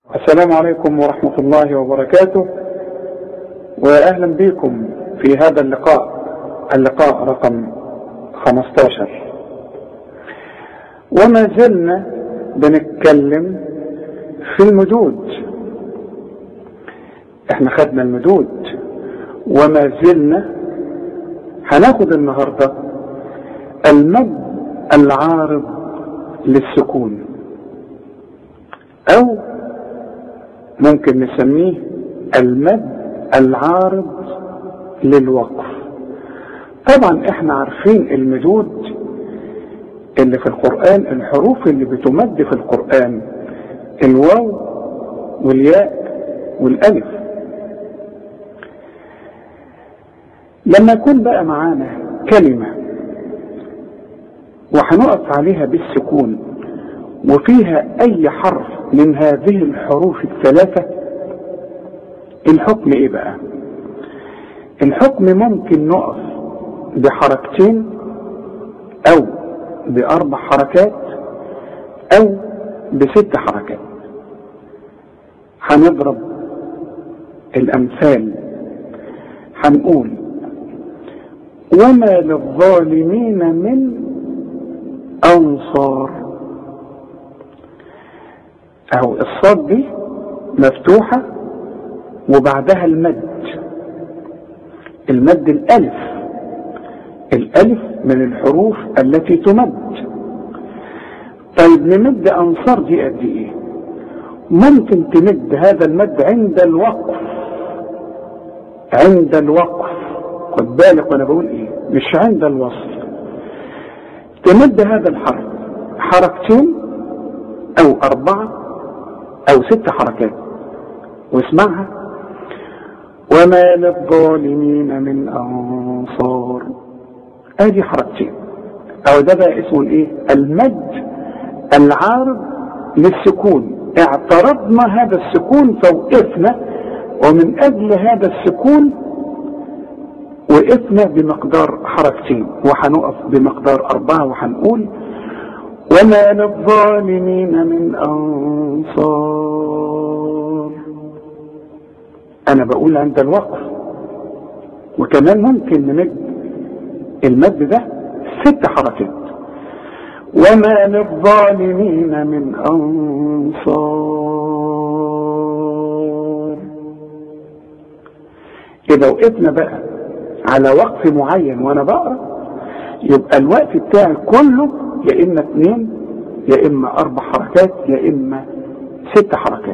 السلام عليكم ورحمة الله وبركاته، وأهلا بكم في هذا اللقاء رقم 15. وما زلنا بنتكلم في المدود. احنا خدنا المدود وما زلنا هناخد النهاردة المد العارض للسكون، او ممكن نسميه المد العارض للوقف. طبعا احنا عارفين المدود اللي في القرآن، الحروف اللي بتمد في القرآن الواو والياء والالف. لما يكون بقى معانا كلمة وهنقف عليها بالسكون وفيها اي حرف من هذه الحروف الثلاثة، الحكم ايه بقى؟ الحكم ممكن نقف بحركتين او ب4 حركات او ب6 حركات. هنضرب الامثال. هنقول وما للظالمين من انصار. اهو الصاد دي مفتوحة وبعدها المد الالف من الحروف التي تمد. طيب نمد انصار دي قد ايه؟ ممكن تمد هذا المد عند الوقف. خد بالك وانا بقول ايه، مش عند الوصل. تمد هذا الحرف حركتين او 4 او 6 حركات. واسمعها: وما للظالمين من انصار. ادي حركتين، او ده بقى اسمه الايه؟ المد العارض للسكون. اعترضنا هذا السكون فوقفنا، ومن اجل هذا السكون وقفنا بمقدار حركتين، وهنقف بمقدار 4 وهنقول وما للظالمين من انصار. انا بقول عند الوقف. وكمان ممكن نمد المد ده 6 حركات. وما للظالمين من انصار. اذا وقفنا بقى على وقف معين وانا بقرا، يبقى الوقف بتاعي كله يا اما 2 يا اما 4 حركات يا اما 6 حركات.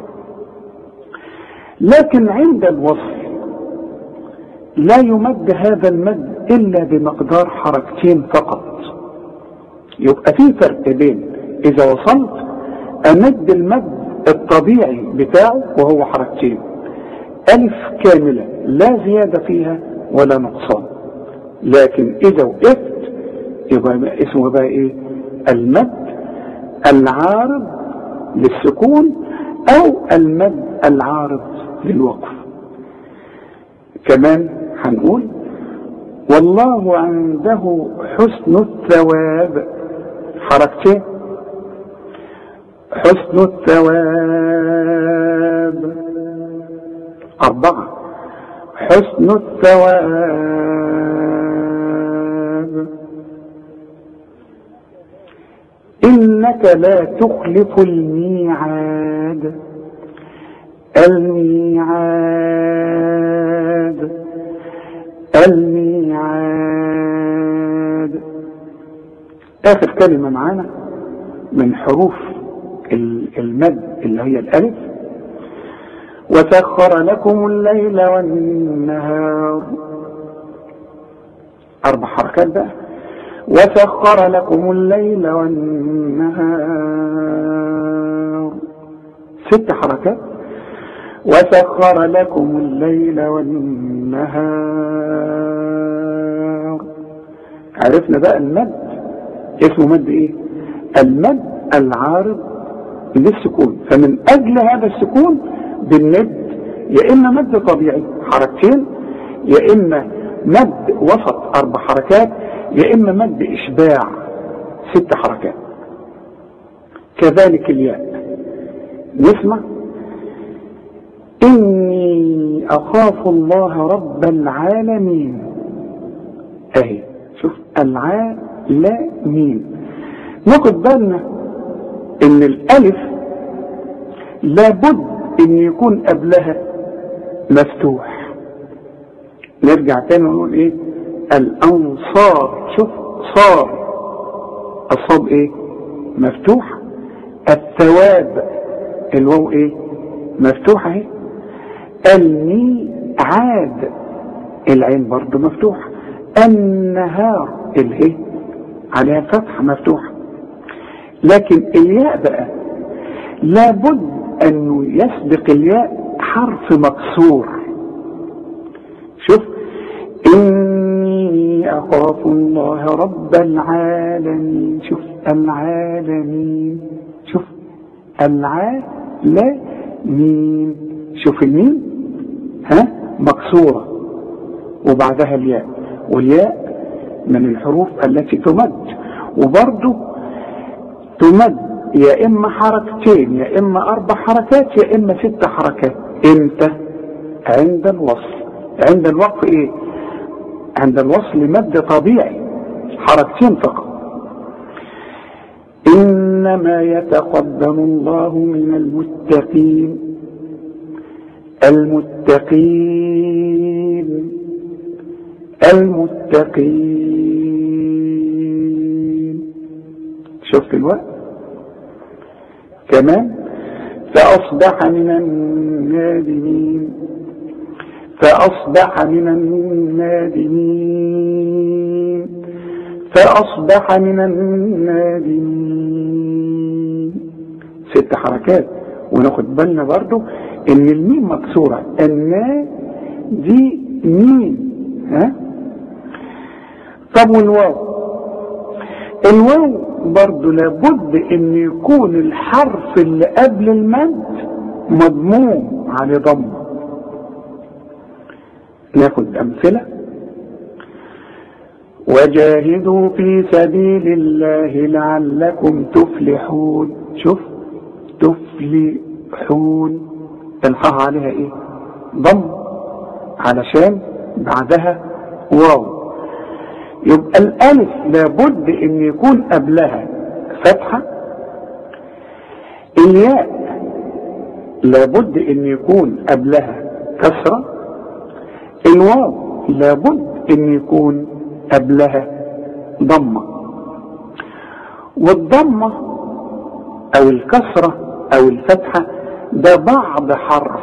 لكن عند الوصل لا يمد هذا المد الا بمقدار حركتين فقط. يبقى في فرق بين اذا وصلت امد المد الطبيعي بتاعه وهو حركتين، الف كاملة لا زيادة فيها ولا نقصان. لكن اذا وقفت يبقى اسمه بقى ايه؟ المد العارض للسكون او المد العارض للوقف. كمان هنقول والله عنده حسن الثواب. حركتين، حسن الثواب. 4 حسن الثواب. إنك لا تخلف الميعاد. الميعاد. آخر كلمة معانا من حروف المد اللي هي الألف: وسخر لكم الليل والنهار. 4 حركات بقى. وسخر لكم الليل والنهار. 6 حركات. وسخر لكم الليل والنهار. عرفنا بقى المد اسمه مد ايه؟ المد العارض للسكون. فمن اجل هذا السكون بالمد يا اما مد طبيعي حركتين، يا اما مد وسط 4 حركات، يا اما مد اشباع 6 حركات. كذلك الياء. نسمع إني أخاف الله رب العالمين. أهي شوف العالمين. ناخد بالنا إن الألف لابد إن يكون قبلها مفتوح. نرجع تاني ونقول إيه؟ الأنصار. شوف صار الصاد إيه؟ مفتوح. الثواب الواو إيه؟ مفتوحة اهي. الميعاد العين برضه مفتوحة. النهار الايه عليها فتحة مفتوحة. لكن الياء بقى لابد انه يسبق الياء حرف مكسور. شوف اني اخاف الله رب العالمين. شوف العالمين. شوف العالمين. شوف الميم مكسورة وبعدها الياء، والياء من الحروف التي تمد، وبرضه تمد يا اما حركتين يا اما 4 حركات يا اما 6 حركات. امتى؟ عند الوصل. عند الوقف ايه؟ عند الوصل مد طبيعي حركتين فقط. إنما يتقبل الله من المتقين. المتقين شفت الوقت كمان. فأصبح من النادمين. فأصبح من النادمين. فأصبح من النادمين. 6 حركات. وناخد بالنا برضو ان الميم مكسورة. النا دي ميم. طب والواو؟ الواو برضو لابد ان يكون الحرف اللي قبل المد مضموم على ضم. ناخد امثلة. وجاهدوا في سبيل الله لعلكم تفلحون. شوف تفلحون الحاء عليها ايه؟ ضم علشان بعدها واو. يبقى الالف لابد ان يكون قبلها فتحة. الياء لابد ان يكون قبلها كسرة. الواو لابد ان يكون قبلها ضمة. والضمة او الكسرة او الفتحة ده بعض حرف،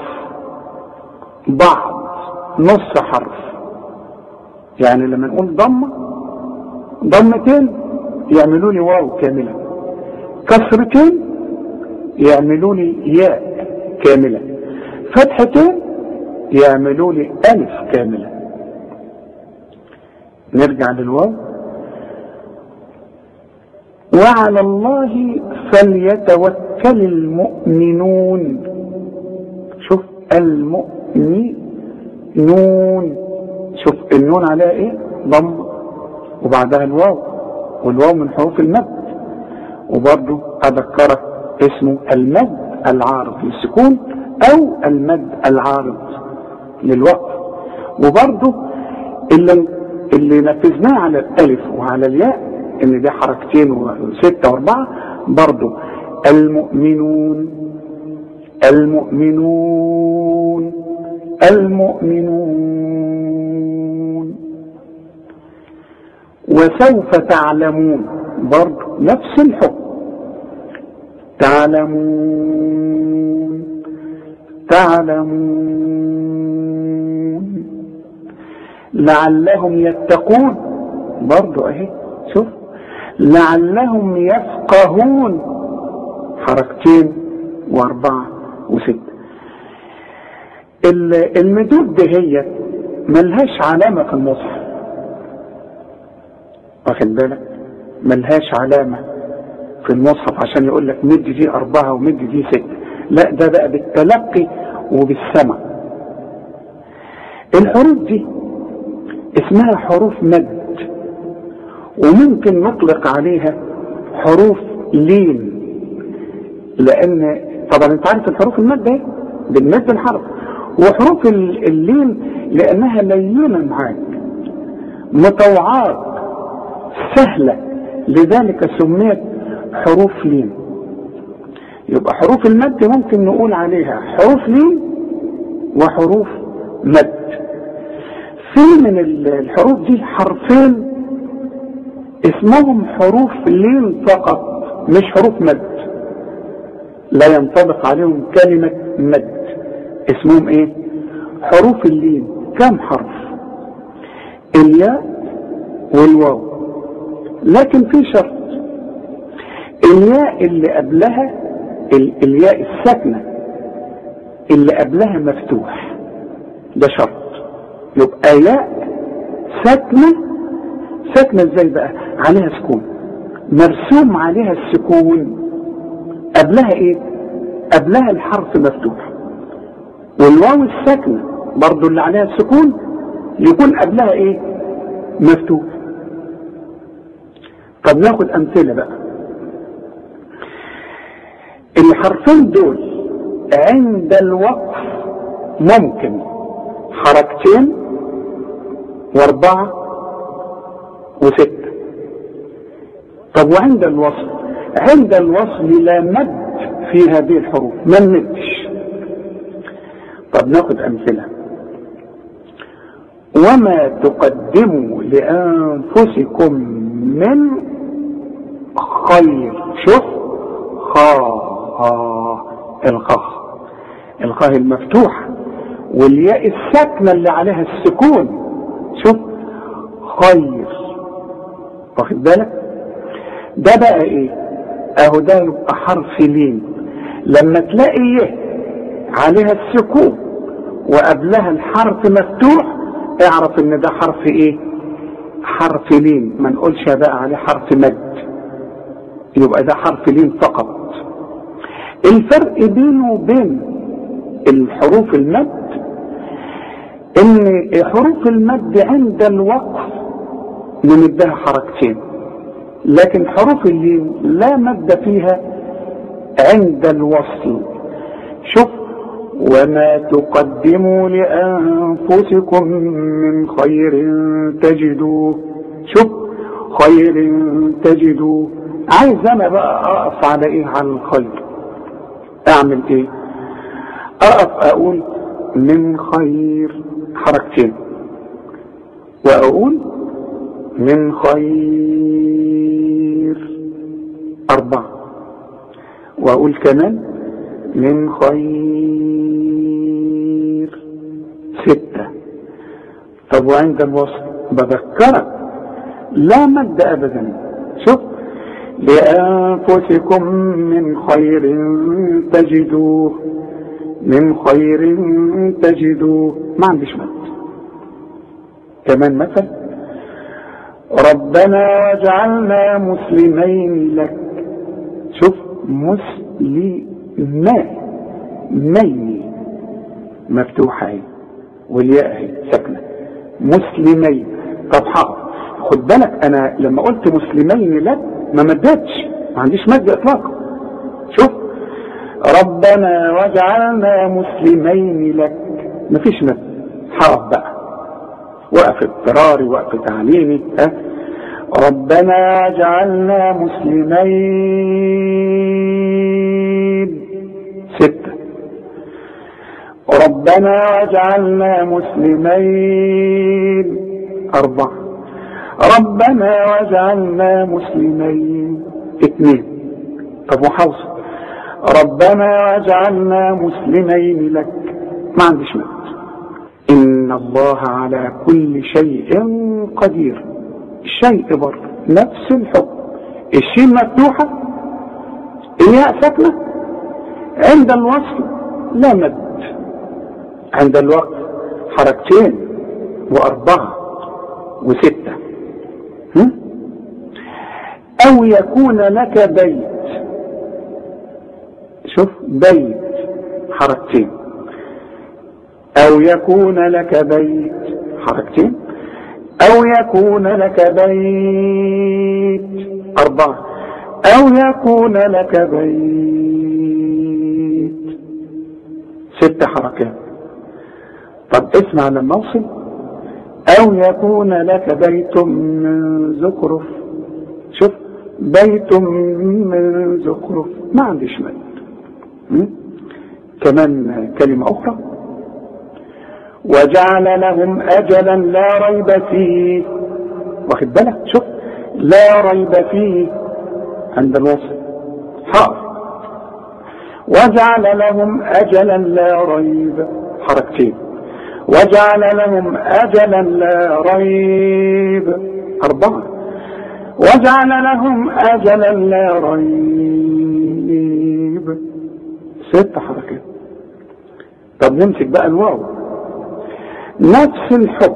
بعض نص حرف. يعني لما نقول ضمتين يعملوا لي واو كاملة، كسرتين يعملوا لي ياء كاملة، فتحتين يعملوا لي ألف كاملة. نرجع للواو. وعلى الله فليتوكل المؤمنون. شوف المؤمنون. شوف النون عليها ايه؟ ضم وبعدها الواو، والواو من حروف المد. وبرضه اذكرك اسمه المد العارض للسكون او المد العارض للوقف. وبرضه اللي نفذناه على الالف وعلى الياء ان دي حركتين و6 و4. برضه المؤمنون المؤمنون المؤمنون. وسوف تعلمون برضه نفس الحكم. تعلمون لعلهم يتقون برضه اهي. شوف لعلهم يفقهون حركتين و4 و6. المدود هي ملهاش علامة في المصحف، واخد بالك؟ ملهاش علامة في المصحف عشان يقول لك مد دي 4 ومد دي 6. لا، ده بقى بالتلقي وبالسمع. الحروف دي اسمها حروف مد، وممكن نطلق عليها حروف لين، لان طبعا انت عارف الحروف المد ايه بنمد الحرف، وحروف اللين لأنها لينة معاك، مطوعات سهلة، لذلك سميت حروف لين. يبقى حروف المد ممكن نقول عليها حروف لين وحروف مد. في من الحروف دي حرفين اسمهم حروف لين فقط، مش حروف مد، لا ينطبق عليهم كلمة مد، اسمهم ايه؟ حروف اللين. كم حرف؟ الياء والواو، لكن في شرط، الياء اللي قبلها الياء الساكنة اللي قبلها مفتوح، ده شرط. يبقى ياء ساكنة ازاي بقى؟ عليها سكون، مرسوم عليها السكون، قبلها ايه؟ قبلها الحرف مفتوح. والواو الساكنة برضو اللي عليها السكون يكون قبلها ايه؟ مفتوح. طب ناخد امثلة بقى. الحرفين دول عند الوقف ممكن حركتين واربعة وستة. طب وعند الوصل؟ عند الوصل لا مد في هذه الحروف، ما نمدش. طب ناخد امثلة. وما تقدموا لانفسكم من خير، شوف الخاء المفتوحة والياء الساكنة اللي عليها السكون، شوف خير، واخد بالك؟ ده بقى ايه؟ اهو ده يبقى حرف لين. لما تلاقي يه عليها السكون وقبلها الحرف مفتوح اعرف ان ده حرف ايه؟ حرف لين، ما نقولش بقى عليه حرف مد، يبقى ده حرف لين فقط. الفرق بينه وبين الحروف المد ان حروف المد عند الوقف نمدها حركتين، لكن حروف اللين لا مد فيها عند الوصل. شوف وما تقدموا لأنفسكم من خير تجدوه، شوف خير تجدوه. عايز انا بقى اقف على ايه؟ على الخير. اعمل ايه؟ اقف اقول من خير حركتين، واقول من خير اربعة، واقول كمان من خير ستة. طب وعند الوصل بذكرك لا مد ابدا. شوف لأنفسكم من خير تجدوه، من خير تجدوه، ما عنديش مد. كمان مثل ربنا واجعلنا مسلمين لك، شوف مسلمين مفتوحة اهي والياء اهي ساكنة، مسلمين. طب حاضر، خد بالك انا لما قلت مسلمين لك ما مدتش، ما عنديش مد اطلاقا. شوف ربنا واجعلنا مسلمين لك، ما فيش مد. حرف بقى، وقف اضطراري وقف تعليمي. ربنا واجعلنا مسلمين ستة، ربنا واجعلنا مسلمين أربعة، ربنا واجعلنا مسلمين اثنين. طب وحوصل ربنا واجعلنا مسلمين لك، ما عنديش مد. إن الله على كل شيء قدير، الشيء برضه نفس الحكم، الشين مفتوحة الياء ساكنة، عند الوصل لا مد، عند الوقت حركتين وأربعة وستة. أو يكون لك بيت، شوف بيت حركتين، أو يكون لك بيت حركتين، أو يكون لك بيت أربعة، أو يكون لك بيت ست حركات. طب اسمع لما اوصل او يكون لك بيت من زخرف. شوف بيت من زخرف ما عنديش مد. كمان كلمة اخرى وجعل لهم اجلا لا ريب فيه. واخد بالك؟ شوف لا ريب فيه عند الوصل حرف. وجعل لهم اجلا لا ريب حركتين. وجعل لهم اجلا لا ريب 4. وجعل لهم اجلا لا ريب 6 حركات. طب نمسك بقى الواو نفس الحكم.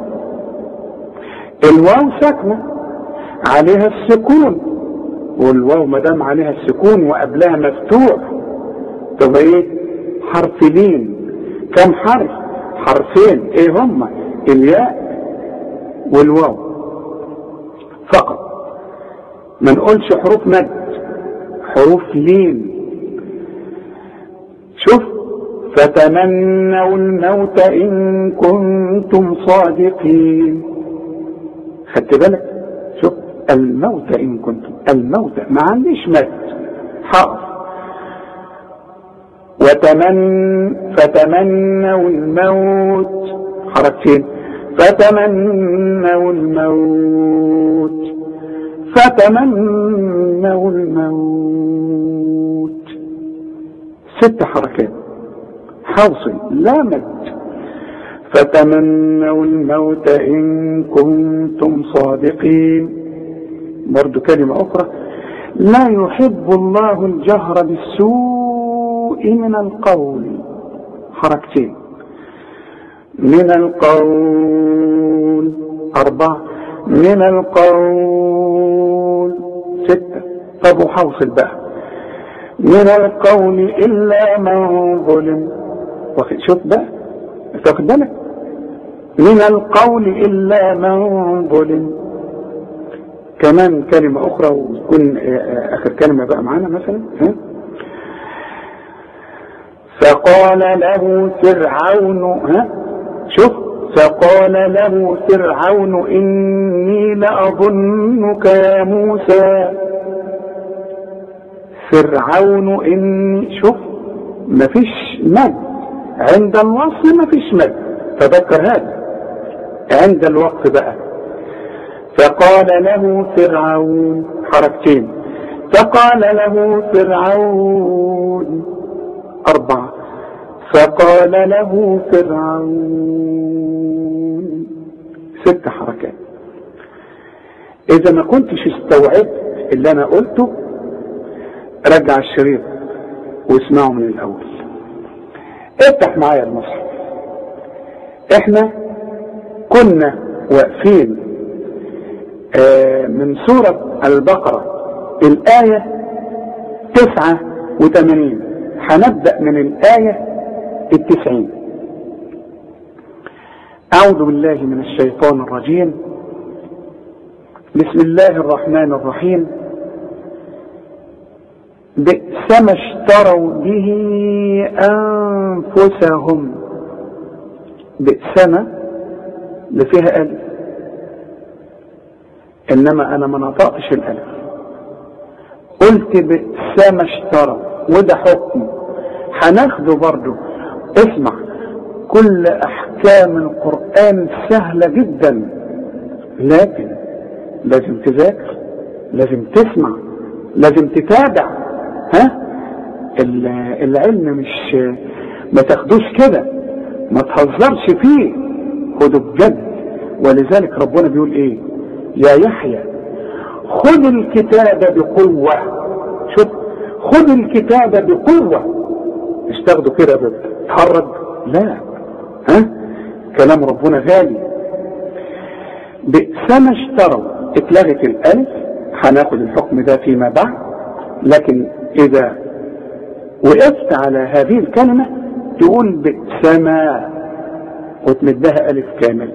الواو ساكنه عليها السكون، والواو ما دام عليها السكون وقبلها مفتوح تبقى ايه؟ حرف لين. كم حرف؟ حرفين. ايه هما؟ الياء والواو فقط. ما نقولش حروف مد، حروف لين. شوف فتمنوا الموت ان كنتم صادقين. خدت بالك؟ شوف الموت ان كنتم، الموت ما عنديش مد حرف. فتمنوا الموت حركتين. فتمنوا الموت. فتمنوا الموت 6 حركات. حاصل لا مد. فتمنوا الموت إن كنتم صادقين. برضو كلمة أخرى لا يحب الله الجهر بالسوء من القول حركتين. من القول 4. من القول 6. طب وحوصل بقى من القول إلا من ظلم. شوف بقى تاخد بالك من القول إلا من ظلم. كمان كلمة أخرى وتكون آخر كلمة بقى معانا مثلا فقال له فرعون. شوف فقال له فرعون إني لأظنك يا موسى. فرعون إني. شوف مفيش مد عند الوصل، مفيش مد. تذكر هذا عند الوقت بقى. فقال له فرعون حركتين. فقال له فرعون 4. فقال له فرعون 6 حركات. اذا ما كنتش استوعبت اللي انا قلته رجع الشريط واسمعه من الاول. افتح معايا المصحف. احنا كنا واقفين من سورة البقرة الآية 89. هنبدأ من الآية 90. أعوذ بالله من الشيطان الرجيم. بسم الله الرحمن الرحيم. بئس ما اشتروا به أنفسهم. بئس ما اللي فيها ألف، إنما أنا ما نطقتش الألف، قلت بئس ما اشتروا، وده حكم هناخده برضو. اسمع، كل أحكام القرآن سهلة جدا، لكن لازم تذاكر، لازم تسمع، لازم تتابع. العلم مش ما تاخدوش كده، ما تهزرش فيه، خده بجد. ولذلك ربنا بيقول ايه؟ يا يحيى خذ الكتاب بقوة. شوف، خذ الكتاب بقوة. مش تاخده كده بتتحرج، لا. كلام ربنا غالي. بئس ما اشتروا، اتلغت الالف، هناخد الحكم ده فيما بعد. لكن اذا وقفت على هذه الكلمة تقول بئس ما وتمدها الف كامل،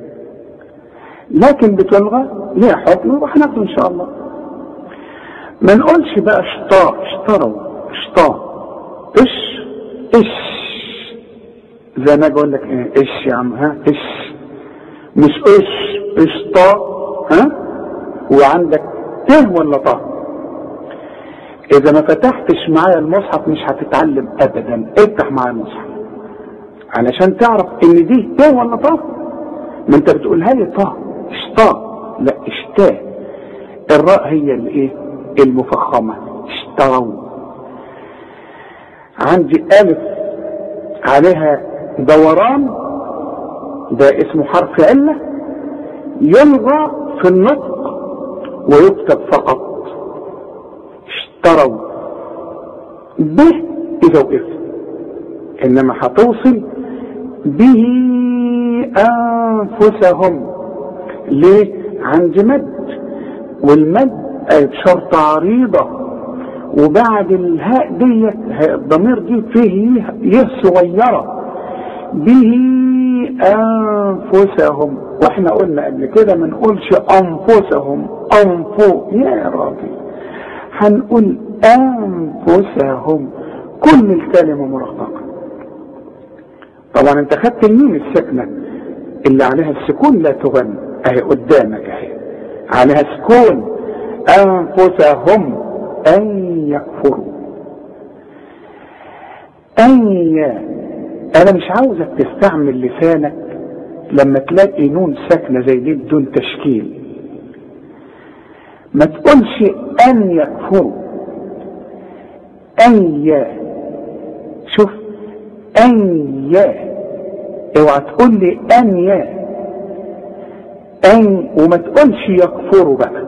لكن بتلغى ليها حكم وهناخده ان شاء الله. ما نقولش بقى اشتروا، اشطا، اش، اش، زي ما اقول لك ايه، ايش يا عم، ها ايش، مش ايش طا، ها، وعندك ته ولا طا. اذا ما فتحتش معايا المصحف مش هتتعلم ابدا. افتح معايا المصحف علشان تعرف ان دي ته ولا طا. ما انت بتقولها لي طا، اشطا، لا اشتا. الراء هي الايه المفخمه، اشتروا. عندي الف عليها دوران، ده اسمه حرف عله، يلغى في النطق ويكتب فقط. اشتروا به اذا وقفت، انما هتوصل به انفسهم. ليه؟ عندي مد، والمد بشرط عريضة، وبعد الهاء ديت الضمير دي فيه يه صغيرة. به انفسهم، واحنا قلنا قبل كده ما نقولش انفسهم، انفو يا راجل، هنقول انفسهم. كل الكلمة مرققة. طبعا انت خدت الميم الساكنة اللي عليها السكون لا تغن، اهي قدامك اهي عليها سكون. انفسهم ان يكفروا. انا مش عاوزك تستعمل لسانك لما تلاقي نون ساكنة زي دي بدون تشكيل. ما تقولش ان يكفروا، شوف اوعى تقول لي وما تقولش يكفروا بقى.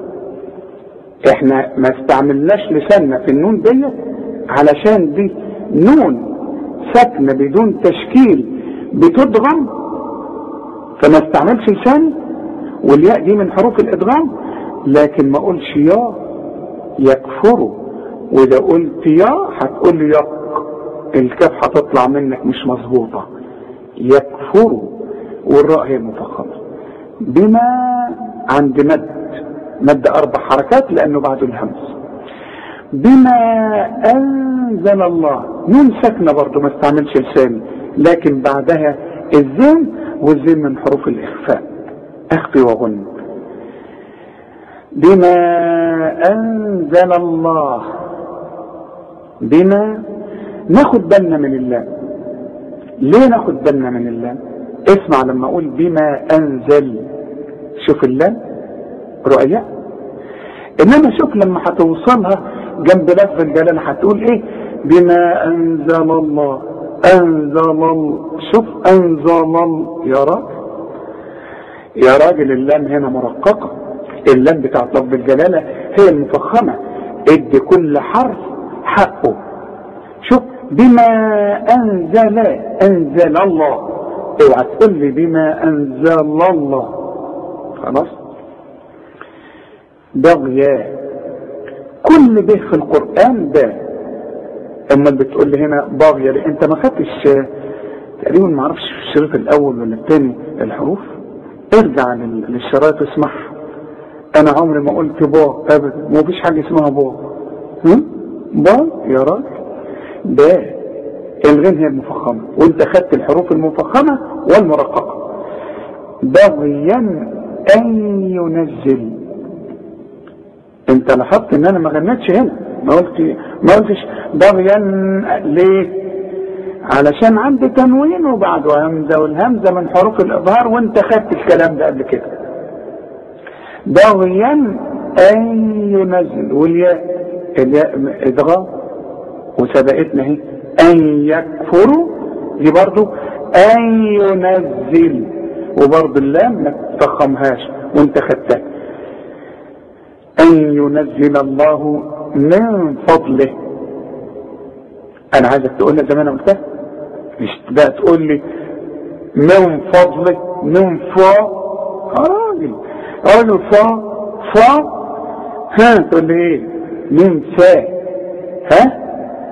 احنا ما استعملناش لساننا في النون دي علشان دي نون ساكنه بدون تشكيل بتدغم، فما استعملش لساني، والياء دي من حروف الادغام. لكن ما اقولش يا يكفروا، واذا قلت يا هتقول لي يق، الكاف هتطلع منك مش مظبوطه. يكفروا، والراء هي مفخمه. بما عند مد 4 حركات لانه بعده الهمز. بما انزل الله، نون ساكنه برضه ما استعملش لساني، لكن بعدها الزين، والزين من حروف الاخفاء، اخفي وغن. بما انزل الله، بما ناخد بالنا من اللام. ليه ناخد بالنا من اللام؟ اسمع لما اقول بما انزل، شوف اللام رؤية. انما شوف لما هتوصلها جنب لفظ الجلالة هتقول ايه؟ بما انزل الله، شوف انزل يا راجل اللام هنا مرققة. اللام بتاعت لفظ الجلالة هي المفخمة. ادي كل حرف حقه. شوف بما انزل الله، اوعى تقول لي بما انزل الله. خلاص. بغيا، كل به في القرآن باء. اما بتقول لي هنا باغيا، انت ما خدتش تقريبا، ما اعرفش في الشريط الاول ولا الثاني الحروف. ارجع للشرايط اسمعها. انا عمري ما قلت با ابدا، ما فيش حاجه اسمها با. با يا راجل، باء. الغين هي المفخمه، وانت خدت الحروف المفخمه والمرققه. بغيا ان ينزل. انت لاحظت ان انا ما غنتش هنا، ما قلتش بغيا. ليه؟ علشان عندي تنوين وبعده همزه، والهمزه من حروف الاظهار، وانت خدت الكلام ده قبل كده. بغيا ان ينزل، والياء ادغام، وسبقتنا اهي ان يكفروا، دي برضو ان ينزل، وبرضو اللام ما تفخمهاش وانت خدتها. ان ينزل الله من فضله. انا عايزك تقولها زي ما انا قلتها، مش بقى تقول لي من فضله، من فا. راجل فا، ها تقول لي ايه؟ من فا، ها.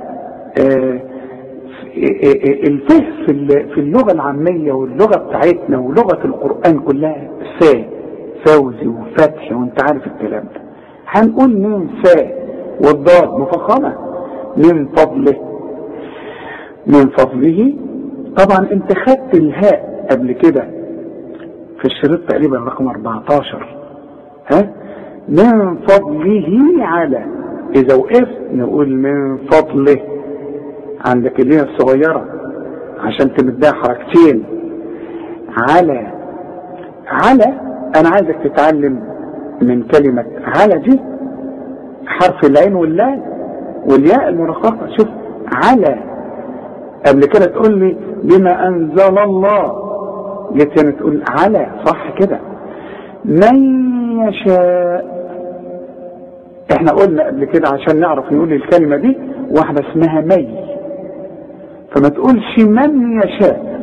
الفه في اللغة العامية واللغة بتاعتنا ولغة القرآن كلها فا، فوزي وفتح، وانت عارف الكلام ده. هنقول من فا، والضاد مفخمة. من فضله، من فضله طبعا انت خدت الهاء قبل كده في الشريط تقريبا رقم 14. ها؟ من فضله على، اذا وقفت نقول من فضله، عندك الياء الصغيرة عشان تمدها حركتين. على انا عايزك تتعلم من كلمة على دي حرف العين واللام والياء المرققة. شوف على قبل كده تقول لي بما انزل الله، جيت هنا تقول على، صح كده. من يشاء، احنا قلنا قبل كده عشان نعرف نقول الكلمة دي واحدة اسمها مي، فما تقولش من يشاء،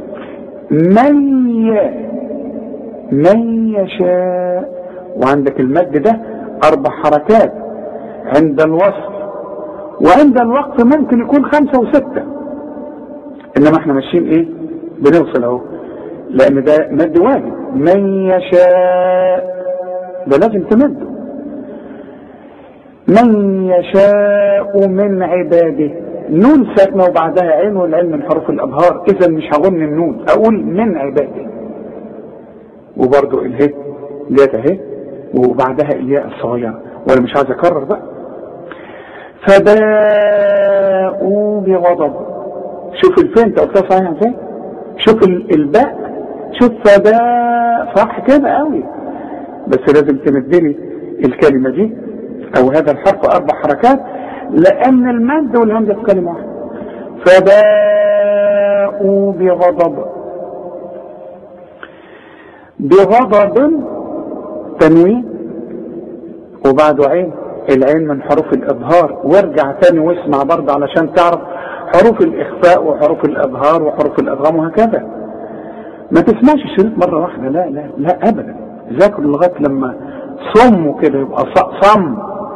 من يشاء. وعندك المد ده 4 حركات عند الوصل، وعند الوقت ممكن يكون 5 و6، انما احنا ماشيين ايه؟ بنوصل اهو، لان ده مد واجب. من يشاء ده لازم تمده. من يشاء من عباده، نون ساكنه وبعدها عين، والعين من حروف الابهار، اذا مش هغن النون، اقول من عباده. وبرضو الهاء ديت اهي وبعدها الياء الصغيره، وانا مش عايز اكرر بقى. فباءوا بغضب، شوف الفين انت قلتها صحيح فين، شوف الباء، شوف فباء صح كده قوي، بس لازم تمدلي الكلمه دي او هذا الحرف 4 حركات، لان المد والهمزه في كلمه واحده. فباءوا بغضب تنوين وبعده عين، العين من حروف الابهار. وارجع تاني واسمع برضه علشان تعرف حروف الاخفاء وحروف الابهار وحروف الادغام وهكذا. ما تسمعش الشريط مره واحده، لا لا لا ابدا، ذاكر لغايه لما صموا كده يبقى صم.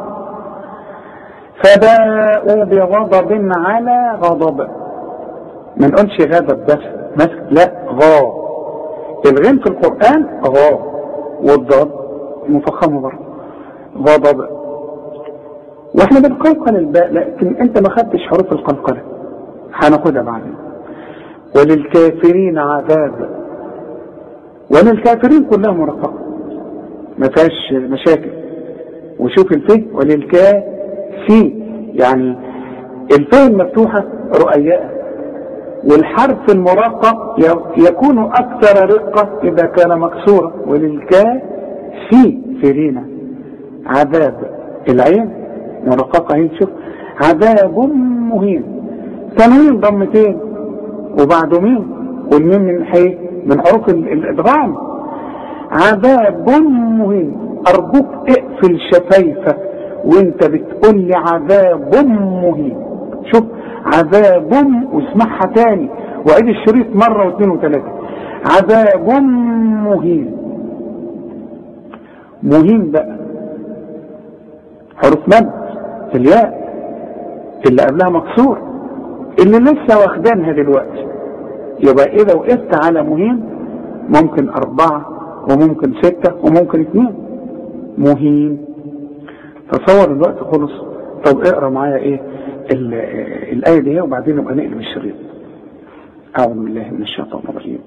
فباءوا بغضب على غضب، ما نقولش غضب بس لا، غا. الغين في القرآن غا، والضاد مفخمه برضه غضب. واحنا بنقلقل الباء، لكن انت ما خدتش حروف القلقله، هناخدها بعدين. وللكافرين عذاب، وللكافرين كلها مرققه ما فيهاش مشاكل. وشوف الفه وللكافي، يعني الفه المفتوحه رؤياء، والحرف المرقق يكون اكثر رقه اذا كان مكسورا. وللكافي فرينا عذاب، العين مرققه اهي، شوف عذاب مهين، تنوين ضمتين وبعده مين، والميم من حي من حروف الادغام. عذاب مهين، ارجوك اقفل شفايفك وانت بتقول لي عذاب مهين. شوف عذاب، واسمعها تاني وعيد الشريط مرة واثنين وثلاثة. عذاب مهين، مهين بقى حروف مد، الياء اللي قبلها مكسور اللي لسه واخدينها دلوقتي. يبقى اذا وقفت على مهين ممكن 4 وممكن 6 وممكن 2. مهين. تصور الوقت خلص. طب اقرا معايا ايه الآية دي وبعدين نبقى نقلب الشريط. أعوذ بالله من الشيطان الرجيم.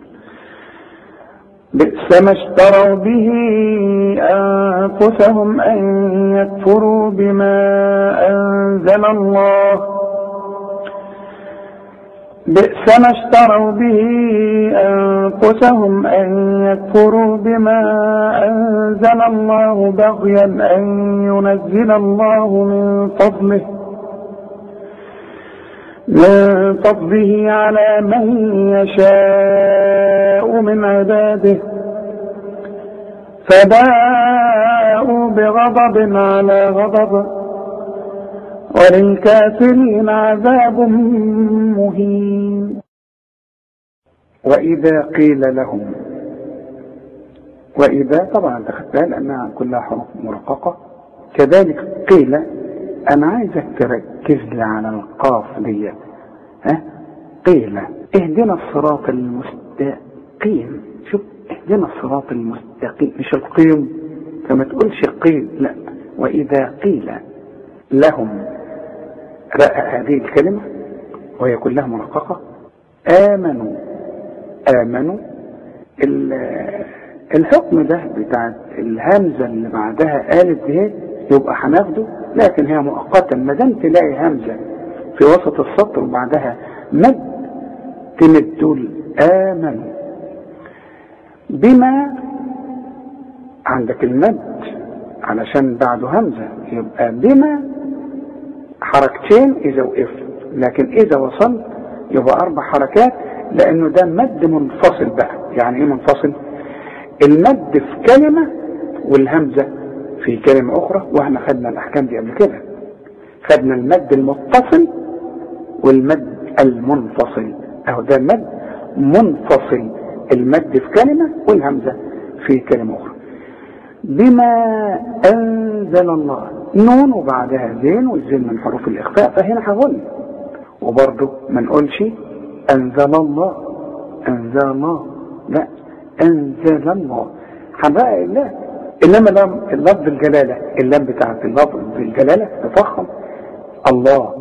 بئس ما اشتروا به أنفسهم أن يكفروا بما أنزل الله. بئس ما اشتروا به أنفسهم أن يكفروا بما أنزل الله بغيا أن ينزل الله من فضله على من يشاء من عباده. فباءوا بغضب على غضب وللكافرين عذاب مهين. وإذا قيل لهم، وإذا طبعا تخدها لأنها كلها حروف مرققة. كذلك قيل، أنا عايزك تركز لي على القاف دي. قيل اهدنا الصراط المستقيم. شوف اهدنا الصراط المستقيم مش القيم، فما تقولش قيل، لا. وإذا قيل لهم، رأى هذه الكلمة وهي كلها مرققة، آمنوا. آمنوا الحكم ده بتاع الهمزة اللي بعدها آلت دي يبقى هناخده، لكن هي مؤقتا. ما دام تلاقي همزة في وسط السطر وبعدها مد تمد دول آمنوا. بما عندك المد علشان بعده همزة يبقى بما حركتين إذا وقفت، لكن إذا وصلت يبقى 4 حركات، لأنه ده مد منفصل بقى. يعني إيه منفصل؟ المد في كلمة والهمزة في كلمة أخرى، وإحنا خدنا الأحكام دي قبل كده. خدنا المد المتصل والمد المنفصل، أو ده مد منفصل، المد في كلمة والهمزة في كلمة أخرى. بما أنزل الله، نون وبعدها زين، والزين من حروف الإخفاء، فهنا هقول وبرضه ما نقولش أنزل الله أنزل الله، لا أنزل الله حبائي الله. إنما اللفظ الجلالة، اللام بتاعت اللفظ الجلالة تفخم الله.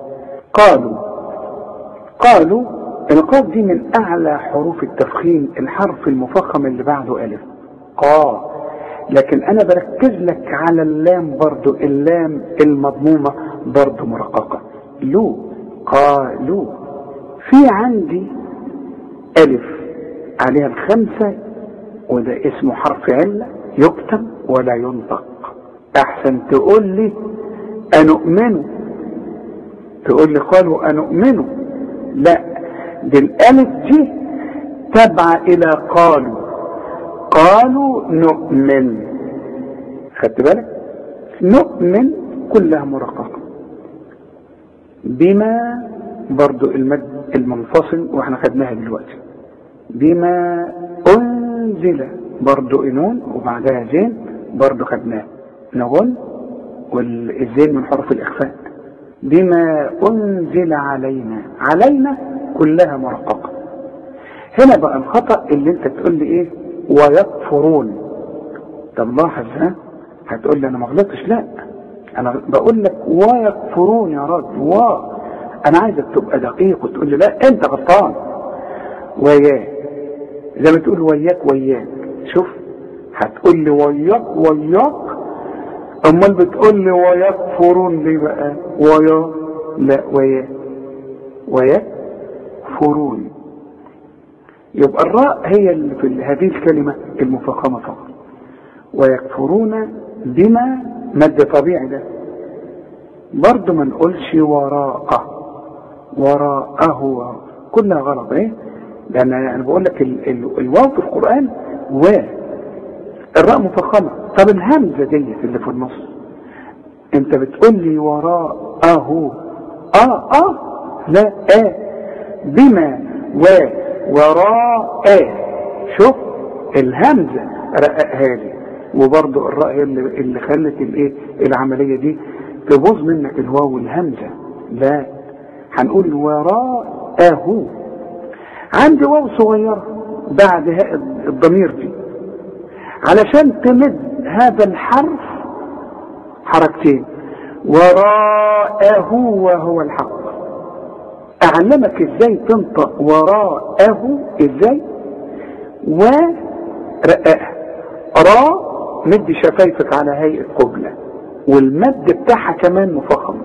قالوا القاف دي من أعلى حروف التفخيم، الحرف المفخم اللي بعده ألف قا. لكن أنا بركز لك على اللام، برضو اللام المضمومة برضو مرققة. قالوا. في عندي ألف عليها الخمسة، وده اسمه حرف علة يكتب ولا ينطق. أحسن تقول لي أنؤمن، تقول لي قالوا أنؤمن، لا، دي الألف دي تبع إلى قالوا نؤمن. خدت بالك؟ نؤمن كلها مرققة. بما برضو المد المنفصل واحنا خدناها دلوقتي. بما أنزل برضو نون وبعدها زين، برضو خدناه نغن، والزين من حرف الإخفاء. بما أنزل علينا كلها مرققة. هنا بقى الخطأ اللي انت تقول لي ايه ويكفرون. طب لاحظ، هتقول لي انا ما غلطتش، لا، انا بقول لك ويكفرون يا راجل. انا عايزك تبقى دقيق وتقول لي لا انت غلطان. وياه زي ما تقول وياك. شوف، هتقول لي وياك، امال بتقول لي ويكفرون ليه بقى؟ لا، ويكفرون. يبقى الراء هي اللي في هذه الكلمة المفخمة فقط. ويكفرون بما مد طبيعي ده. برضو ما نقولش وراءه كلها غلط. لأن أنا بقول لك الواو في القرآن الراء مفخمة. طب الهمزة ديت اللي في النص انت بتقول لي وراءه لا بما وراء. شوف الهمزة رققها لي، وبرضو الراء هي اللي خلت العملية دي تبوظ منك الواو والهمزة. لا، هنقول وراءه. عندي واو صغيرة بعد الضمير دي، علشان تمد هذا الحرف حركتين. وراءه وهو الحق. اعلمك ازاي تنطق وراءه ازاي. ورققها مد شفايفك على هيئة قبلة، والمد بتاعها كمان مفخم.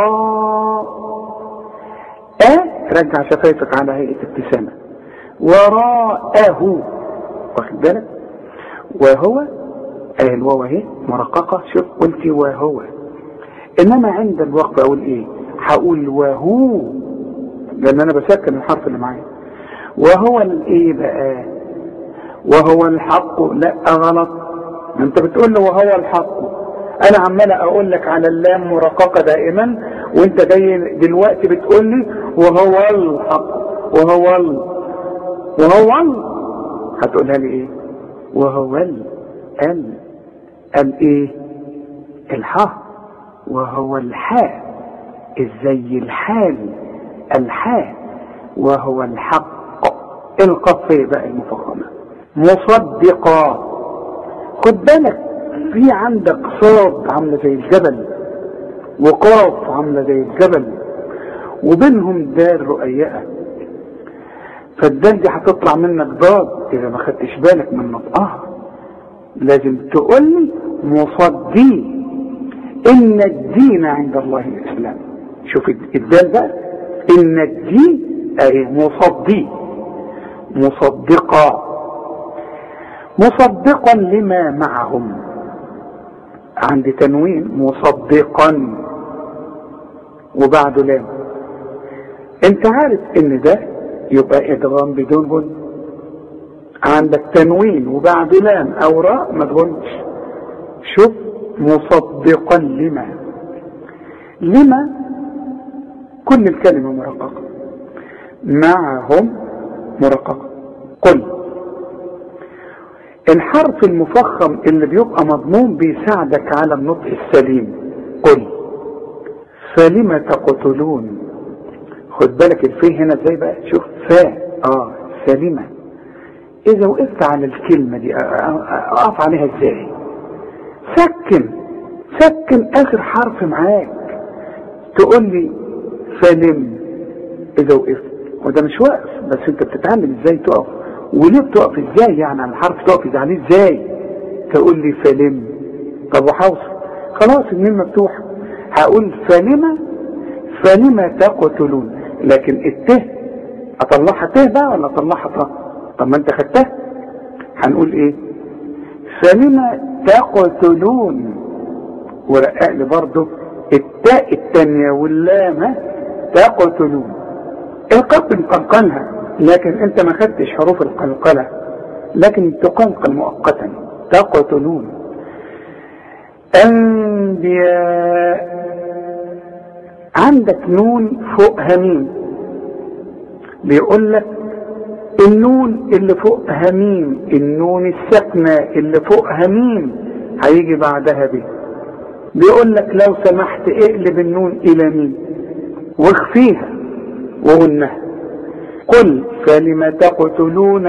رجع شفايفك على هيئة ابتسامة. وراءه، واخد بالك؟ وهو الواو اهي مرققة. شوف قلت وهو، انما عند الوقف اقول هقول وهو، لان انا بسكن الحرف اللي معايا. وهو بقى؟ وهو الحق. لا غلط، انت بتقول له وهو الحق. انا عمال اقول لك على اللام مرققة دائما، وانت جاي دلوقتي بتقول لي وهو الحق. وهو هتقولها لي وهو الحاء. وهو الحاء ازاي الحاء. وهو الحق. القف بقى المفخمة. مصدقا. خد بالك، في عندك صاد عاملة زي الجبل، وقاف عاملة زي الجبل، وبينهم دال رؤيئة. فالدال دي هتطلع منك ضاد اذا ما خدتش بالك من نطقها. لازم تقول لي مصدي ان الدين عند الله الاسلام. شوف الدال بقى، ان الدين اي مصدي، مصدقا لما معهم. عندي تنوين مصدقا وبعده لام. انت عارف ان ده يبقى ادغام بدون غن. عندك تنوين وبعده لام او راء ما تغنش. شوف مصدقا لما كل الكلمة مرققة، معهم مرققة. قل الحرف المفخم اللي بيبقى مضموم بيساعدك على النطق السليم. قل فلم تقتلون. خد بالك الفيه هنا ازاي بقى. شوف سليمة. اذا وقفت على الكلمة دي اقف عليها ازاي؟ سكن اخر حرف معاك. تقول لي فلم اذا وقفت، وده مش واقف بس انت بتتعلم ازاي تقف وليه بتقف ازاي، يعني على الحرف تقف عليه ازاي. تقول لي فلم. طب وحوصل خلاص الميم مفتوحة، هقول فلم تقتلون. لكن الته اطلعها ته بقى ولا اطلعها طه؟ طب ما انت خدتها. هنقول ايه؟ فلم تقتلون. ورقق لي برضه التاء التانية واللام تقتلون. القاف بنقلقلها لكن انت ما خدتش حروف القلقلة، لكن تقلقل مؤقتا. تقتلون. انبياء. عندك نون فوقها ميم، بيقول لك النون اللي فوقها ميم، النون الساكنة اللي فوقها ميم هيجي بعدها ب. بيقول لك لو سمحت اقلب النون الى ميم واخفيها وغنها. قل فلم تقتلون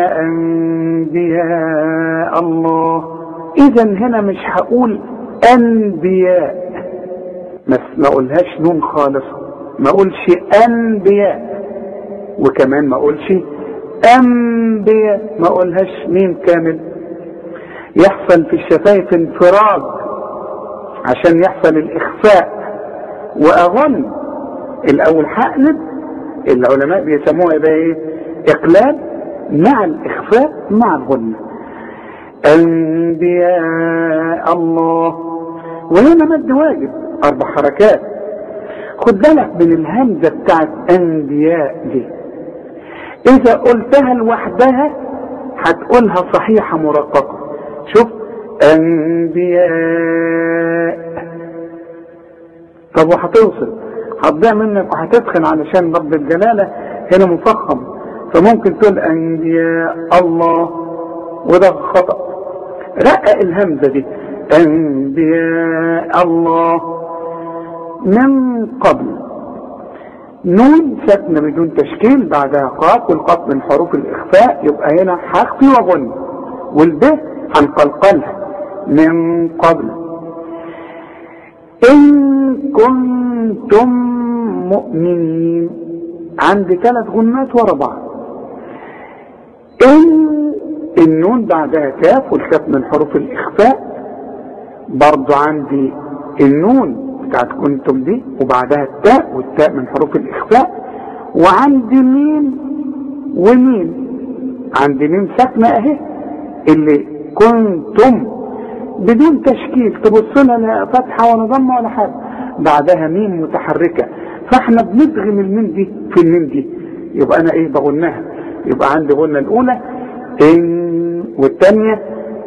انبياء الله. اذا هنا مش هقول انبياء، ما اقولهاش نون خالصة، ما اقولش انبياء، وكمان ما اقولش انبياء، ما اقولهاش ميم كامل. يحصل في الشفايف انفراد عشان يحصل الاخفاء. واظن الاول هقلب، العلماء بيسموها يبقى ايه؟ اقلاب مع الاخفاء مع الغنة. انبياء الله. وهنا مد واجب 4 حركات. خد بالك من الهمزة بتاعت انبياء دي، اذا قلتها لوحدها هتقولها صحيحة مرققة. شوف انبياء. طب وهتوصل، هتضيع منك وهتدخل علشان رب الجلالة هنا مفخم، فممكن تقول انبياء الله وده خطأ. رقق الهمزة دي انبياء الله. من قبل نون ساكنة بدون تشكيل بعدها قاف، والقاف من حروف الاخفاء، يبقى هنا هخفي وغن، والبه هنقلقلها. من قبل ان كنتم مؤمنين. عندي 3 غنات ورا بعض. النون بعدها كاف، والكاف من حروف الاخفاء. برضو عندي النون بتاعت كنتم دي وبعدها التاء، والتاء من حروف الاخفاء. وعندي ميم وميم. عندي ميم ساكنه اهي اللي كنتم بدون تشكيل، تبص لها لا فتحه ولا ضمه ولا حاجه، بعدها ميم متحركه، فاحنا بندغم الميم دي في الميم دي، يبقى انا ايه؟ بغنها. يبقى عندي غنه الاولى ان، والثانيه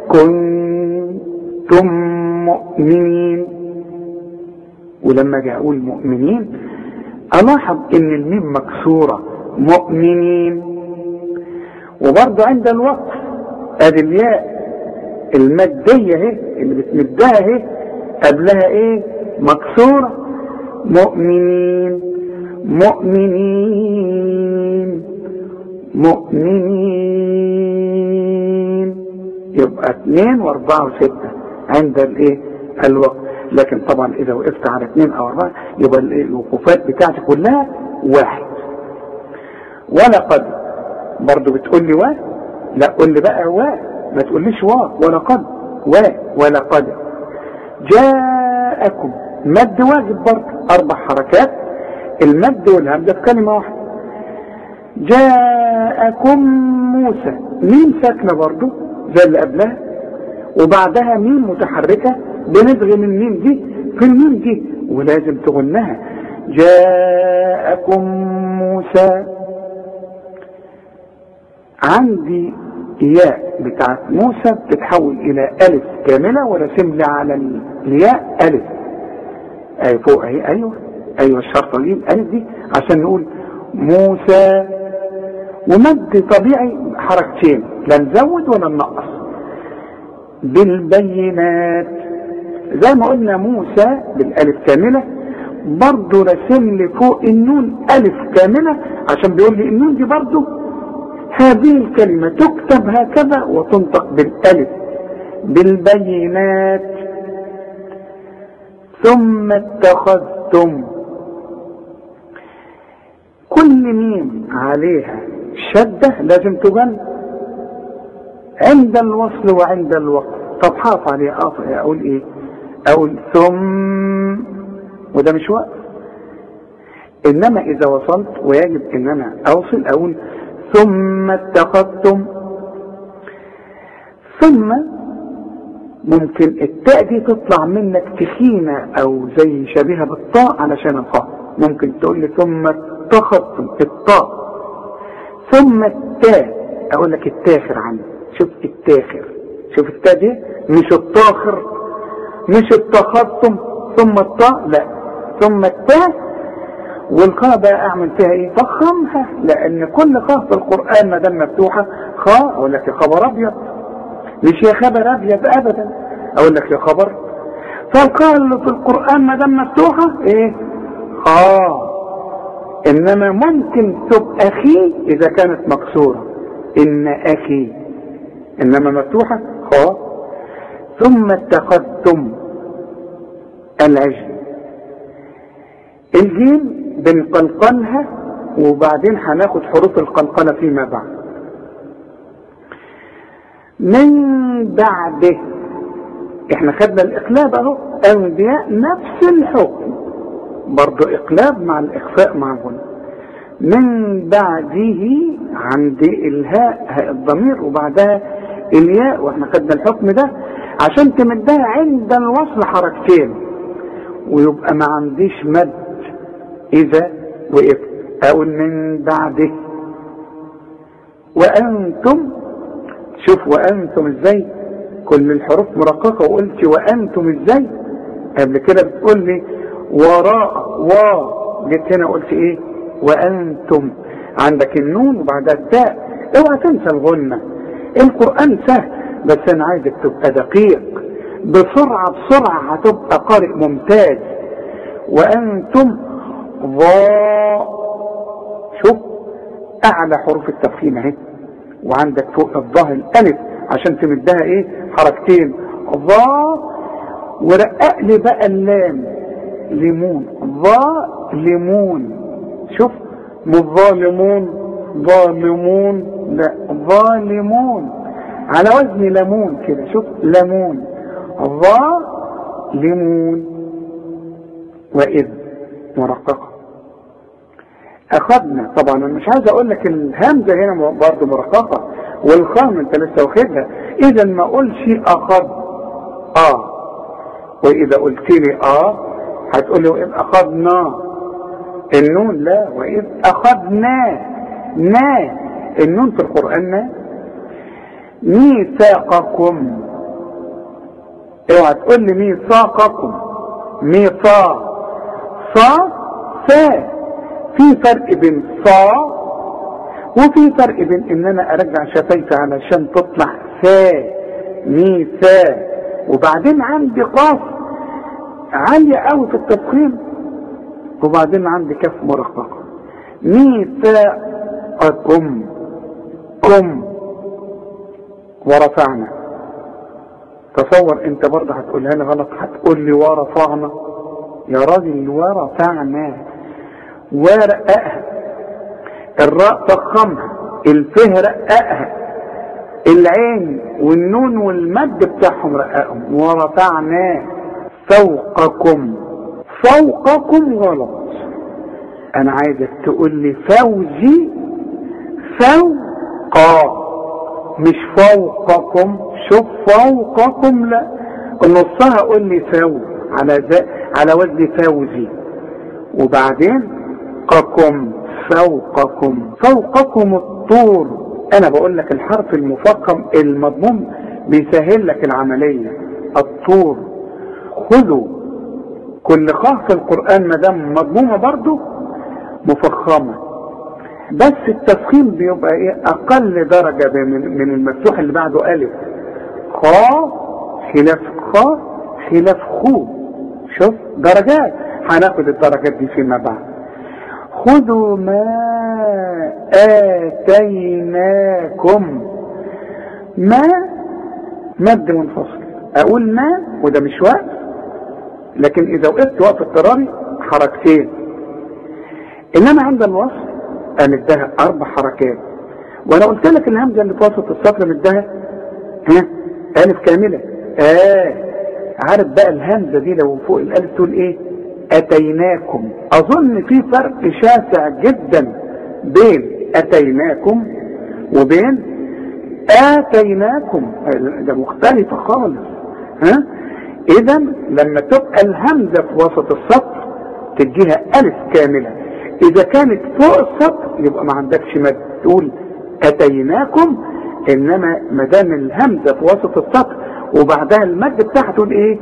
كنتم مؤمنين. ولما اجي اقول مؤمنين الاحظ ان الميم مكسوره، مؤمنين. وبرضه عند الوقف ادي الياء الماديه اهي اللي بتمدها اهي قبلها ايه؟ مكسوره. مؤمنين مؤمنين مؤمنين. يبقى 2 و4 و6 عند الايه؟ الوقف. لكن طبعا اذا وقفت على 2 أو 4 يبقى الوقوفات بتاعتي كلها 1. ولقد برضو بتقول لي لا قول لي بقى ما تقوليش ولقد ولقد. جاءكم مد واجب برضو 4 حركات، المد والهمزة في كلمة واحدة. جاءكم موسى، ميم ساكنة برضو زي اللي قبلها، وبعدها ميم متحركة، بندغم الميم دي في الميم دي ولازم تغنها. جاءكم موسى. عندي ياء بتاعت موسى بتتحول الى الف كاملة ورسم لي على الياء الف اي فوق اهي. ايوه الشرطة دي الالف دي عشان نقول موسى. ومد طبيعي حركتين، لا نزود ولا ننقص. بالبينات زي ما قلنا موسى بالالف كاملة، برضو رسم لي فوق النون الف كاملة عشان بيقول لي النون دي برضو هذه الكلمة تكتب هكذا وتنطق بالالف. بالبينات. ثم اتخذتم، كل ميم عليها شدة لازم تغن عند الوصل وعند الوقف. طب حاط عليها اقول ايه؟ اقول ثم، وده مش وقف. انما اذا وصلت ويجب ان انا اوصل اقول ثم اتخذتم. ثم ممكن التاء دي تطلع منك تخينة او زي شبيهة بالطاء علشان الخاء، ممكن تقول لي ثم اتخذتم الطاء. ثم التاء اقول لك التاخر عندي، شوف التاخر، شوف التاء دي مش الطاخر، مش اتخذتم ثم الطاء، لا ثم التاء. والخاء بقى اعمل فيها ايه؟ فخمها، لان كل خاء في القرآن ما دام مفتوحة خاء اقول لك يا خبر ابيض، مش يا خبر ابيض ابدا، اقول لك يا خبر. فالخاء اللي في القرآن ما دام مفتوحة ايه؟ خاء. انما ممكن تبقى اخي اذا كانت مكسورة، ان اخي، انما مفتوحة خاء. ثم اتخذتم العجل. الجيم بنقلقلها وبعدين هناخد حروف القلقلة فيما بعد. من بعده، احنا خدنا الاقلاب اهو، انبياء نفس الحكم برضو اقلاب مع الاخفاء مع الغنى. من بعده عندي الهاء هاء الضمير وبعدها الياء، واحنا خدنا الحكم ده عشان تمدها عند الوصل حركتين ويبقى ما عنديش مد اذا وقفت. اقول من بعده. وانتم، شوف وانتم ازاي كل الحروف مرققة، وقلت وانتم ازاي قبل كده بتقول لي وراء جيت هنا قلت ايه؟ وانتم. عندك النون وبعدها التاء، اوعى تنسى الغنة. القرآن سهل بس انا عايزك تبقى دقيق، بسرعة هتبقى قارئ ممتاز. وانتم شوف اعلى حروف التفخيم اهي، وعندك فوق الظاء الالف عشان تمدها ايه؟ حركتين ورقق لي بقى اللام ليمون ليمون. شوف مش ظالمون لا ظالمون، على وزن ليمون كده. شوف ليمون ليمون. واذ مرققة. اخذنا، طبعا انا مش عايز اقول لك الهمزة هنا برضه مرققة والخام انت لسه واخدها، اذا ما اقولش اخذ واذا قلت لي هتقول لي واذ اخذنا النون، لا واذ اخذنا النون في القرآن ميثاقكم. اوعى تقول لي ميثاقكم، في فرق بين وفي فرق بين ان انا ارجع شفايفي علشان تطلع ميثاق، وبعدين عندي قاف عالية قوي في التفخيم، وبعدين عندي كاف مرققة. ميثاقكم ورفعنا. تصور انت برضه هتقولها لي غلط، هتقول لي ورفعنا. يا راجل ورفعنا، ورققها. الراء فخمها، الفه رققها، العين والنون والمد بتاعهم رققهم. ورفعنا فوقكم، فوقكم غلط، انا عايزك تقول لي فوزي، فوق مش فوقكم. شوف فوقكم لا، نصها قول لي فوق على وزن فوزي، وبعدين قكم فوقكم. فوقكم الطور. انا بقول لك الحرف المفخم المضموم بيسهل لك العملية. الطور. خذوا. كل خاء في القرآن ما دام مضمومة برضه مفخمة، بس التفخيم بيبقى ايه؟ اقل درجة من المفتوح اللي بعده الف. خاء خلاف خاء خلاف خو. شوف درجات، هناخد الدرجات دي فيما بعد. خذوا ما آتيناكم. ما مد منفصل، اقول ما وده مش وقف، لكن اذا وقفت وقف اضطراري حركتين، انما عند الوصل امدها 4 حركات. وانا قلت لك الهمزه اللي في وسط السطر مدها الف كامله. عارف بقى الهمزه دي لو فوق الالف تقول ايه؟ اتيناكم. اظن في فرق شاسع جدا بين اتيناكم وبين اتيناكم، ده مختلفه خالص. اذا لما تبقى الهمزه في وسط السطر تديها الف كامله، اذا كانت فوق السطر يبقى ما عندكش مد، تقول اتيناكم. انما ما دام الهمزه في وسط السطر وبعدها المد بتاعها تقول ايه؟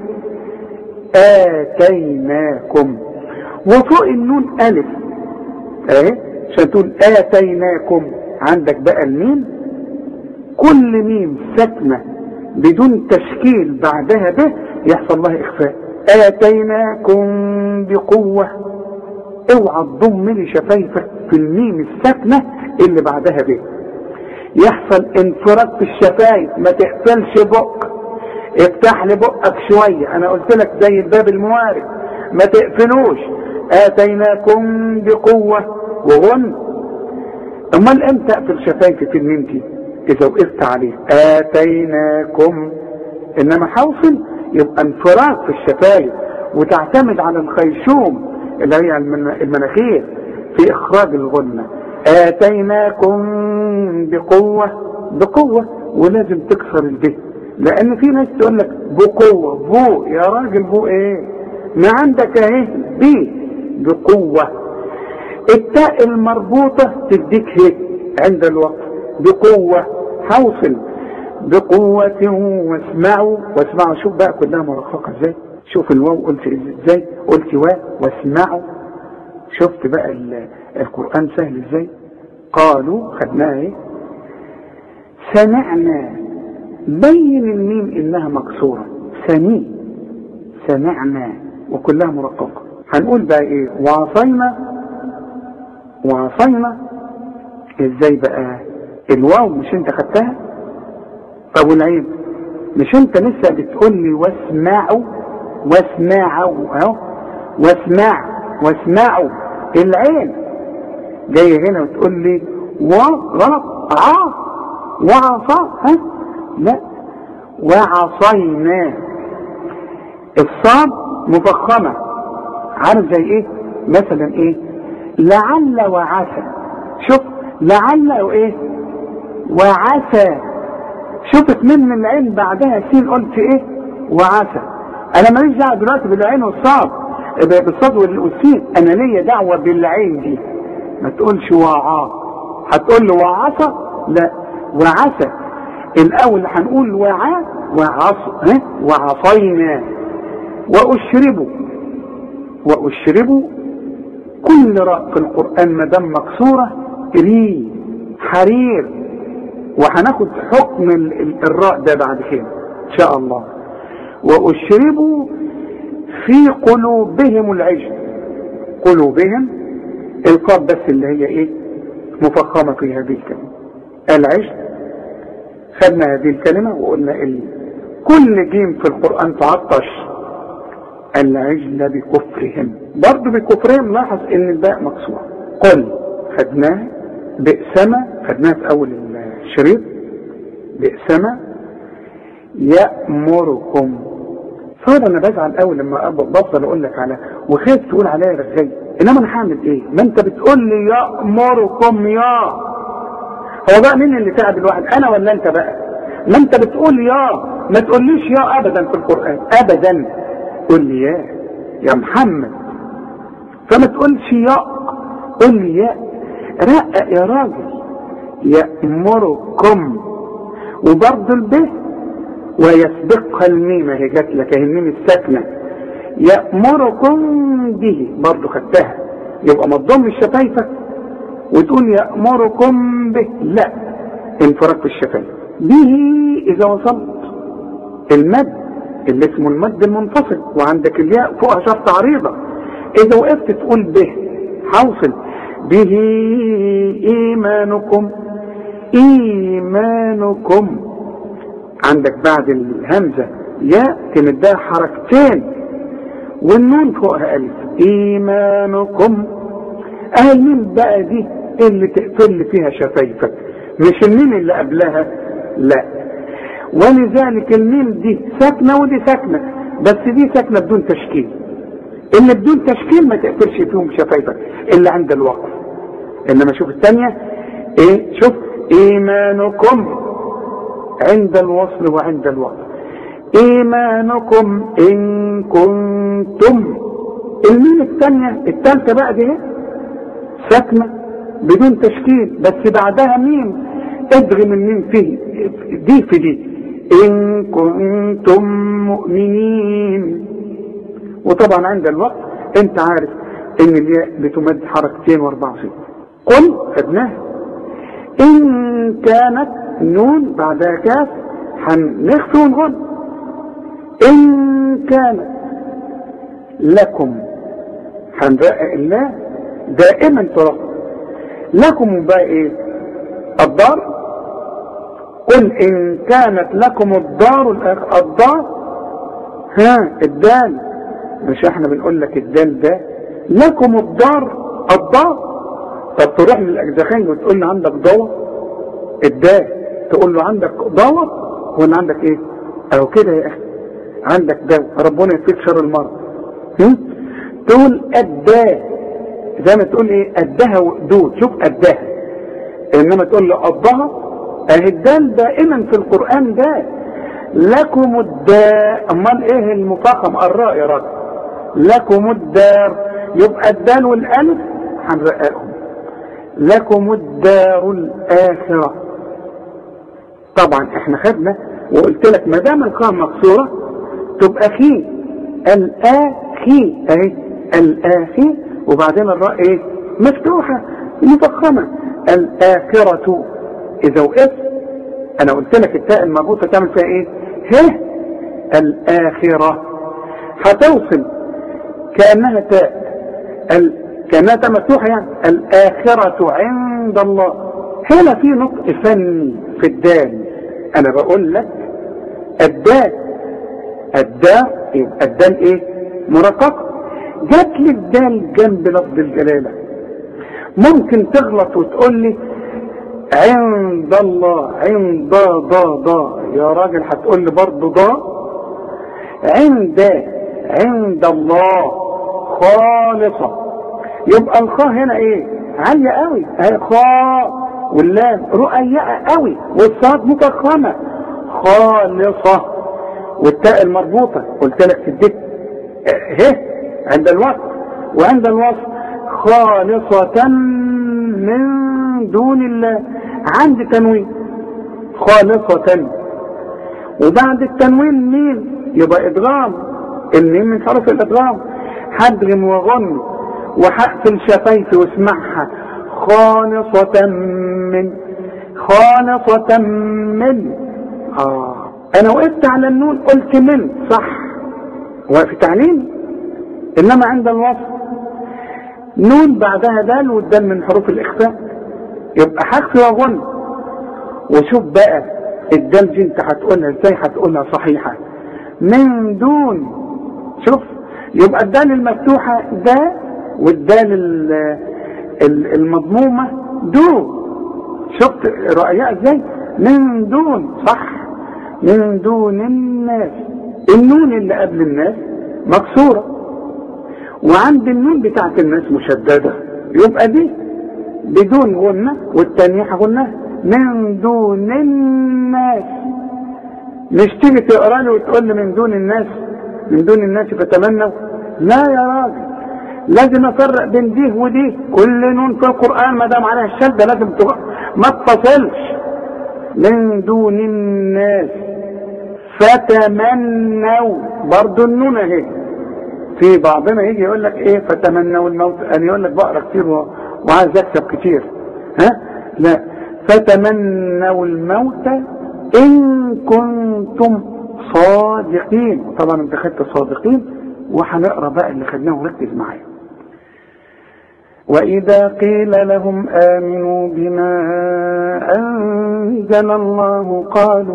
اتيناكم. وفوق النون الف عشان تقول اتيناكم. عندك بقى الميم، كل ميم ساكنه بدون تشكيل بعدها به يحصل لها اخفاء. اتيناكم بقوه. اوعى تضم لي شفايفك في الميم الساكنه اللي بعدها به، يحصل انفراد في الشفايف. ما تقفلش بقك، افتح لي بقك شويه. انا قلت لك زي الباب الموارد ما تقفلوش. اتيناكم بقوه وغن. امال امتى اقفل شفايفي في الميم دي؟ اذا وقفت عليه اتيناكم. انما حوصل يبقى انفراد في الشفايف، وتعتمد على الخيشوم اللي هي المناخير في اخراج الغنة. اتيناكم بقوة. بقوة ولازم تكسر الب، لان في ناس تقول لك بقوة. بو يا راجل، بو ايه؟ ما عندك اهي بي بقوة. التاء المربوطة تديك هيك عند الوقف بقوة. حوصل بقوة واسمعوا. واسمعوا شوف بقى كلها مرققة ازاي. شوف الواو قلت ازاي، قلت وا واسمعوا. شفت بقى القرآن سهل ازاي. قالوا خدناها ايه؟ سمعنا. بين الميم انها مكسورة. سمعنا وكلها مرققة. هنقول بقى ايه؟ وعصينا ازاي بقى؟ الواو مش انت خدتها؟ طب والعين مش انت لسه بتقول لي واسمعوا اهو. واسمعوا. العين جاي هنا وتقول لي غلط. وعصى. لا، وعصينا. الصاد مفخمة. عارف زي ايه؟ مثلا ايه؟ لعل وعسى. شوف لعل وايه؟ وعسى. شوفت من العين بعدها سين قلت ايه؟ وعسى. انا ماليش دعوه دلوقتي بالعين والصاد، بالصاد والسين. انا ليا دعوه بالعين دي. ما تقولش وعا. هتقول له وعسى؟ لا، وعسى. الاول هنقول وعا وعصينا. واشربوا. كل راء في القرآن ما دام مكسورة حرير. وهناخد حكم الراء ده بعد كده ان شاء الله. واشربوا في قلوبهم العجل. قلوبهم القاف بس اللي هي ايه؟ مفخمة في هذه الكلمة. العجل خدنا هذه الكلمة وقلنا كل جيم في القرآن تعطش. العجل بكفرهم. برضو بكفرهم لاحظ ان الباء مكسورة. قل خدناها. بئسما خدناها في اول الشريط، بئسما يأمركم. صار انا بزعل قوي لما بفضل اقول لك على وخايف تقول عليا رغاي، انما انا هعمل ايه؟ ما انت بتقول لي يأمركم يا، هو بقى مين اللي تعب الواحد، انا ولا انت بقى؟ ما انت بتقول يا، ما تقوليش يا ابدا في القرآن ابدا، قول لي يا محمد، فما تقولش يا، قول لي يا، رقق يا راجل. يأمركم، وبرضه البه ويسبقها الميم، هي جات لك اهي الميم الساكنه. يأمركم به برضه خدتها، يبقى ما تضمش شفايفك وتقول يأمركم به، لا، انفراد في الشفايف. به اذا وصلت المد اللي اسمه المد المنفصل وعندك الياء فوقها شرطة عريضة، اذا وقفت تقول به حوصل به ايمانكم. ايمانكم عندك بعد الهمزة ياء تمدها حركتين والنون فوقها الف. ايمانكم، الميم بقى دي اللي تقفل فيها شفايفك، مش الميم اللي قبلها، لا. ولذلك الميم دي ساكنة ودي ساكنة، بس دي ساكنة بدون تشكيل، اللي بدون تشكيل ما تقفلش فيهم شفايفك اللي عند الوقف. انما شوف الثانية ايه، شوف ايمانكم عند الوصل وعند الوقف. ايمانكم ان كنتم، الميم الثانية الثالثة بقى دي ساكنة بدون تشكيل، بس بعدها ميم، ادغم الميم فيه دي في دي، ان كنتم مؤمنين. وطبعا عند الوقت انت عارف ان الياء بتمد حركتين واربع صيغ. قل خدناها. ان كانت نون بعدها كاف هنخفي ونغن. ان كانت لكم هنرقق الله دائما ترى لكم بقى ايه؟ الدار. قل ان كانت لكم الدار الدار، ها الدال، مش احنا بنقول لك الدال ده لكم الدار الدار. طب تروح للاجزخين وتقول له عندك ضوء الدال، تقول له عندك ضوء ولا عندك ايه؟ او كده يا اخي عندك دواء، ربنا يكفيك شر المرض. تقول الدال زي ما تقول ايه؟ قدها وقدود، شوف قدها. انما تقول له قضها، اهي الدال دائما في القرآن ده لكم الدار. امال ايه المفخم؟ الراء يا راجل. لكم الدار، يبقى الدال والالف هنرققهم. لكم الدار الاخرة. طبعا احنا خدنا وقلت لك ما دام القاء مكسورة تبقى خي، الاخي اهي الاخي، وبعدين الراء ايه؟ مفتوحة مفخمة. الاخرة اذا وقفت انا قلت لك التاء المربوطة تعمل فيها ايه؟ ه. الاخرة هتوصل كأنها تاء، كأنها تاء مفتوحة يعني. الاخرة عند الله. هنا في نطق فني في الدال، انا بقول لك الدال يبقى الدال ايه؟ مرققة. جات لي الدال جنب لفظ الجلالة، ممكن تغلط وتقول لي عند الله، عند ضا يا راجل، هتقول لي برضه ضا. عند الله خالصة، يبقى الخاء هنا ايه؟ عالية قوي اهي خاء، واللام رقيقة قوي، والصاد مفخمة خالصة، والتاء المربوطة قلت لك تديك ه عند الوصف وعند الوصف خالصة من دون الله. عندي تنوين خالصة، وبعد التنوين مين؟ يبقى ادغام، الميم من حرف الادغام. هدغم وغن وهقفل شفايفي واسمعها خالصة من انا وقفت على النون قلت من صح، وقف تعليم. انما عند الوصف نون بعدها دال، والدال من حروف الاخفاء، يبقى هخفي واغن. وشوف بقى الدال دي انت هتقولها ازاي؟ هتقولها صحيحة من دون. شوف، يبقى الدال المفتوحة دا، والدال المضمومة دو. شفت رؤيا ازاي؟ من دون، صح، من دون الناس. النون اللي قبل الناس مكسورة، وعند النون بتاعت الناس مشددة، يبقى دي بدون غنة والتانية غنة. من دون الناس، مش تيجي تقرا لي وتقول لي من دون الناس، من دون الناس فتمنوا. لا يا راجل، لازم افرق بين دي ودي. كل نون في القرآن ما دام عليها الشدة لازم ما تفصلش. من دون الناس فتمنوا، برضو النون اهي. في بعضنا يجي يقول لك ايه فتمنوا الموت، انا يقول لك بقرا كتير وعايز اكتب كتير، ها؟ لا، فتمنوا الموت ان كنتم صادقين. طبعا انت خدت صادقين، وهنقرا بقى اللي خدناه وركز معايا. وإذا قيل لهم آمنوا بما أنزل الله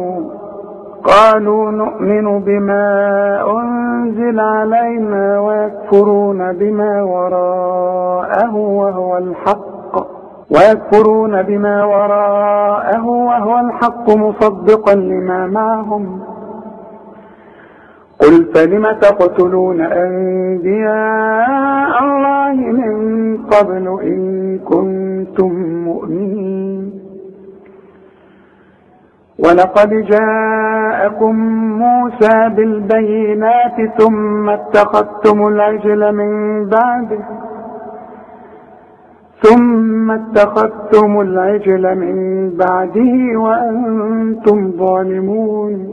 قالوا نؤمن بما أنزل علينا ويكفرون بما وراءه وهو الحق مصدقا لما معهم. قل فلم تقتلون أنبياء الله من قبل إن كنتم مؤمنين. ولقد جاءكم موسى بالبينات ثم اتخذتم العجل من بعده وأنتم ظالمون.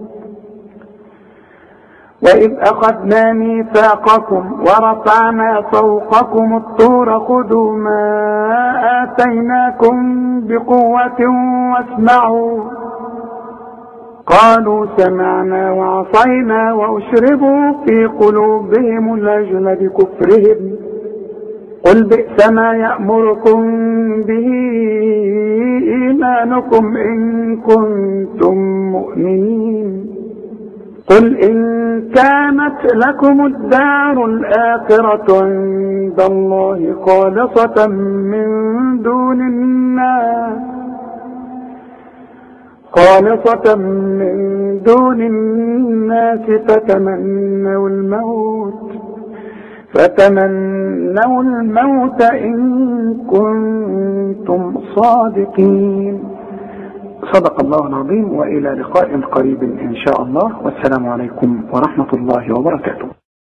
وإذ أخذنا ميثاقكم ورفعنا فوقكم الطور خذوا ما آتيناكم بقوة واسمعوا. قالوا سمعنا وعصينا وأشربوا في قلوبهم العجل بكفرهم. قل بئس ما يأمركم به إيمانكم إن كنتم مؤمنين. قل إن كانت لكم الدار الآخرة عند الله خالصة من دون الناس فتمنوا الموت إن كنتم صادقين. صدق الله العظيم، وإلى لقاء قريب إن شاء الله، والسلام عليكم ورحمة الله وبركاته.